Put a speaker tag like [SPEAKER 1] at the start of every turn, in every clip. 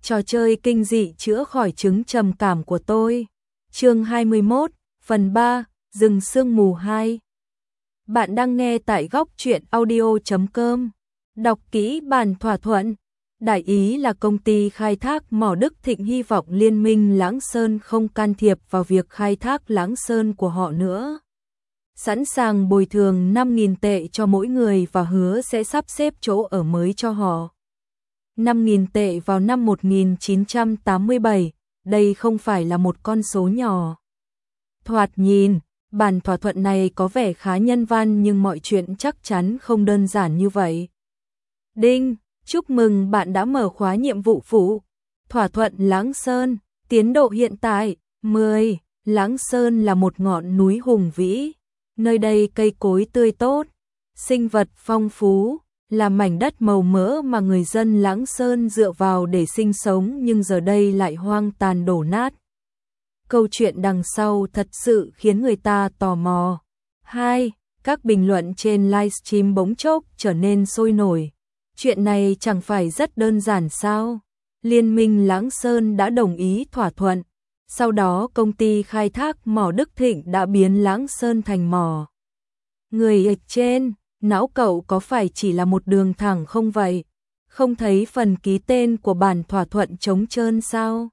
[SPEAKER 1] Trò chơi kinh dị chữa khỏi chứng trầm cảm của tôi. Chương 21, phần 3, rừng sương mù 2. Bạn đang nghe tại góc truyện audio.com. Đọc kỹ bản thỏa thuận. Đại ý là công ty khai thác mỏ Đức Thịnh hy vọng Liên minh Lãng Sơn không can thiệp vào việc khai thác Lãng Sơn của họ nữa. Sẵn sàng bồi thường 5.000 tệ cho mỗi người và hứa sẽ sắp xếp chỗ ở mới cho họ. 5.000 tệ vào năm 1987, đây không phải là một con số nhỏ. Thoạt nhìn, bản thỏa thuận này có vẻ khá nhân văn nhưng mọi chuyện chắc chắn không đơn giản như vậy. Đinh, chúc mừng bạn đã mở khóa nhiệm vụ phụ. Thỏa thuận Lãng Sơn, tiến độ hiện tại, 10. Lãng Sơn là một ngọn núi hùng vĩ. Nơi đây cây cối tươi tốt, sinh vật phong phú, là mảnh đất màu mỡ mà người dân Lãng Sơn dựa vào để sinh sống nhưng giờ đây lại hoang tàn đổ nát. Câu chuyện đằng sau thật sự khiến người ta tò mò. 2. Các bình luận trên livestream bỗng chốc trở nên sôi nổi. Chuyện này chẳng phải rất đơn giản sao? Liên minh Lãng Sơn đã đồng ý thỏa thuận. Sau đó công ty khai thác mỏ Đức Thịnh đã biến Lãng Sơn thành mỏ. Người ở trên, não cậu có phải chỉ là một đường thẳng không vậy? Không thấy phần ký tên của bản thỏa thuận trống trơn sao?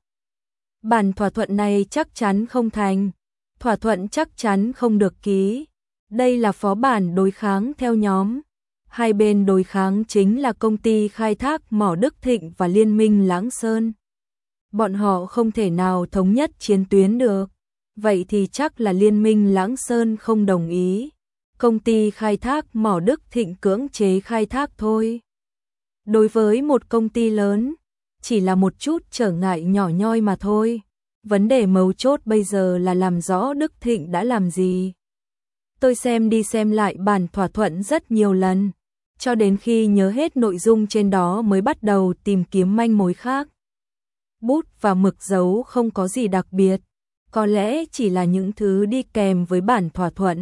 [SPEAKER 1] Bản thỏa thuận này chắc chắn không thành. Thỏa thuận chắc chắn không được ký. Đây là phó bản đối kháng theo nhóm. Hai bên đối kháng chính là công ty khai thác mỏ Đức Thịnh và Liên minh Lãng Sơn. Bọn họ không thể nào thống nhất chiến tuyến được. Vậy thì chắc là Liên minh Lãng Sơn không đồng ý. Công ty khai thác mỏ Đức Thịnh cưỡng chế khai thác thôi. Đối với một công ty lớn, chỉ là một chút trở ngại nhỏ nhoi mà thôi. Vấn đề mấu chốt bây giờ là làm rõ Đức Thịnh đã làm gì. Tôi xem đi xem lại bản thỏa thuận rất nhiều lần, cho đến khi nhớ hết nội dung trên đó mới bắt đầu tìm kiếm manh mối khác. Bút và mực dấu không có gì đặc biệt, có lẽ chỉ là những thứ đi kèm với bản thỏa thuận.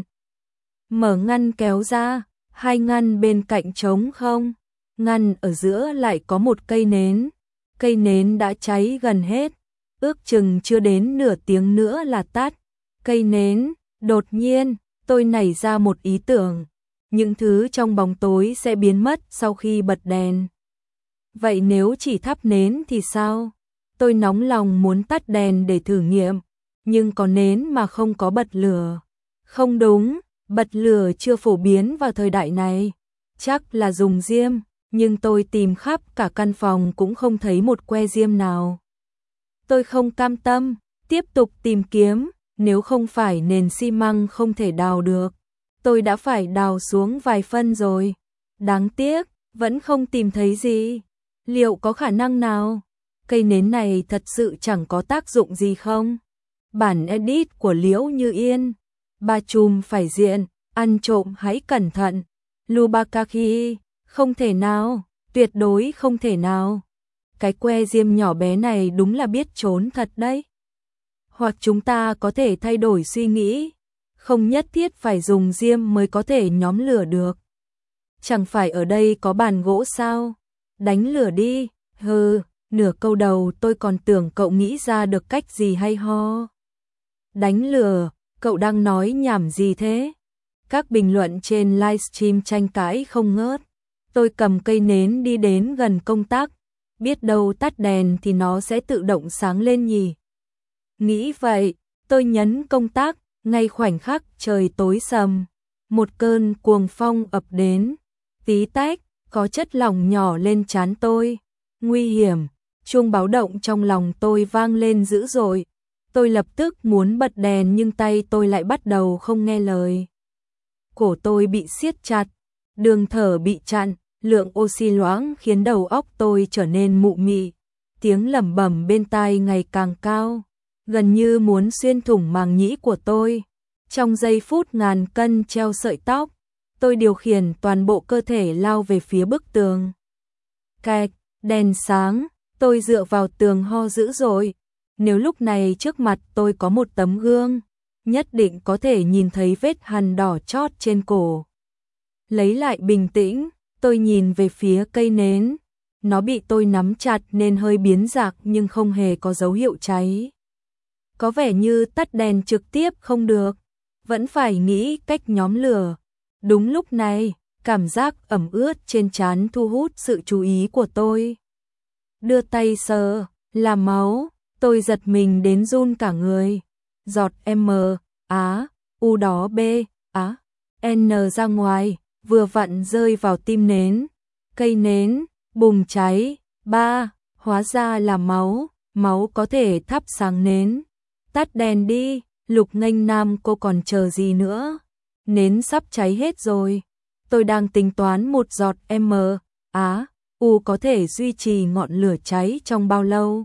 [SPEAKER 1] Mở ngăn kéo ra, hai ngăn bên cạnh trống không, ngăn ở giữa lại có một cây nến. Cây nến đã cháy gần hết, ước chừng chưa đến nửa tiếng nữa là tắt. Cây nến, đột nhiên, tôi nảy ra một ý tưởng. Những thứ trong bóng tối sẽ biến mất sau khi bật đèn. Vậy nếu chỉ thắp nến thì sao? Tôi nóng lòng muốn tắt đèn để thử nghiệm, nhưng có nến mà không có bật lửa. Không đúng, bật lửa chưa phổ biến vào thời đại này. Chắc là dùng diêm, nhưng tôi tìm khắp cả căn phòng cũng không thấy một que diêm nào. Tôi không cam tâm, tiếp tục tìm kiếm, nếu không phải nền xi măng không thể đào được. Tôi đã phải đào xuống vài phân rồi. Đáng tiếc, vẫn không tìm thấy gì. Liệu có khả năng nào? Cây nến này thật sự chẳng có tác dụng gì không? Bản edit của Liễu Như Yên. Ba chùm phải diện, ăn trộm hãy cẩn thận. Lubakaki, không thể nào, tuyệt đối không thể nào. Cái que diêm nhỏ bé này đúng là biết trốn thật đấy. Hoặc chúng ta có thể thay đổi suy nghĩ. Không nhất thiết phải dùng diêm mới có thể nhóm lửa được. Chẳng phải ở đây có bàn gỗ sao? Đánh lửa đi, hừ, nửa câu đầu tôi còn tưởng cậu nghĩ ra được cách gì hay ho. Đánh lửa, cậu đang nói nhảm gì thế? Các bình luận trên livestream tranh cãi không ngớt. Tôi cầm cây nến đi đến gần công tắc. Biết đâu tắt đèn thì nó sẽ tự động sáng lên nhỉ? Nghĩ vậy, tôi nhấn công tắc. Ngay khoảnh khắc trời tối sầm, một cơn cuồng phong ập đến, tí tách, có chất lỏng nhỏ lên trán tôi. Nguy hiểm, chuông báo động trong lòng tôi vang lên dữ dội. Tôi lập tức muốn bật đèn nhưng tay tôi lại bắt đầu không nghe lời. Cổ tôi bị siết chặt, đường thở bị chặn, lượng oxy loãng khiến đầu óc tôi trở nên mụ mị. Tiếng lẩm bẩm bên tai ngày càng cao, gần như muốn xuyên thủng màng nhĩ của tôi. Trong giây phút ngàn cân treo sợi tóc, tôi điều khiển toàn bộ cơ thể lao về phía bức tường. Cạch, đèn sáng, tôi dựa vào tường ho dữ dội. Nếu lúc này trước mặt tôi có một tấm gương, nhất định có thể nhìn thấy vết hằn đỏ chót trên cổ. Lấy lại bình tĩnh, tôi nhìn về phía cây nến. nó bị tôi nắm chặt nên hơi biến dạng nhưng không hề có dấu hiệu cháy. Có vẻ như tắt đèn trực tiếp không được, vẫn phải nghĩ cách nhóm lửa. Đúng lúc này, cảm giác ẩm ướt trên trán thu hút sự chú ý của tôi. Đưa tay sờ, là máu, tôi giật mình đến run cả người. Giọt M, Á, U đó B, Á, N ra ngoài, vừa vặn rơi vào tim nến. Cây nến, bùng cháy, hóa ra là máu, máu có thể thắp sáng nến. Tắt đèn đi, Lục Nghênh Nam cô còn chờ gì nữa? Nến sắp cháy hết rồi. Tôi đang tính toán một giọt M, Á, U có thể duy trì ngọn lửa cháy trong bao lâu.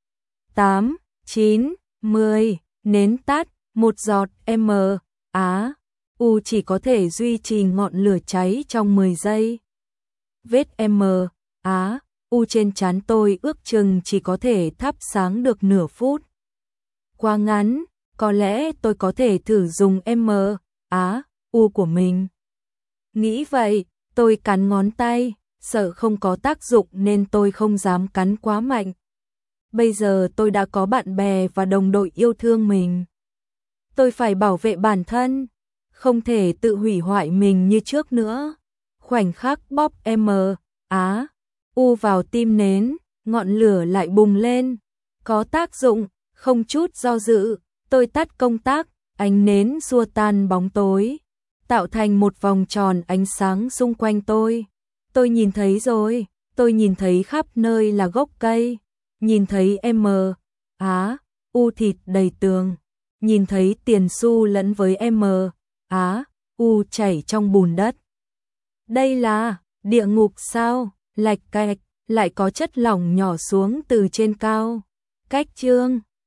[SPEAKER 1] 8, 9, 10, nến tắt, một giọt M, Á, U chỉ có thể duy trì ngọn lửa cháy trong 10 giây. Vết M, Á, U trên trán tôi ước chừng chỉ có thể thắp sáng được nửa phút. Quá ngắn, có lẽ tôi có thể thử dùng M, Á, U của mình. Nghĩ vậy, tôi cắn ngón tay, sợ không có tác dụng nên tôi không dám cắn quá mạnh. Bây giờ tôi đã có bạn bè và đồng đội yêu thương mình. Tôi phải bảo vệ bản thân, không thể tự hủy hoại mình như trước nữa. Khoảnh khắc bóp M, Á, U vào tim nến, ngọn lửa lại bùng lên. Có tác dụng, không chút do dự, tôi tắt công tắc, ánh nến xua tan bóng tối, tạo thành một vòng tròn ánh sáng xung quanh tôi. Tôi nhìn thấy rồi, tôi nhìn thấy khắp nơi là gốc cây, nhìn thấy M, Á, U thịt đầy tường, nhìn thấy tiền xu lẫn với M, Á, U chảy trong bùn đất. Đây là địa ngục sao? Lạch cạch, lại có chất lỏng nhỏ xuống từ trên cao. Cách chương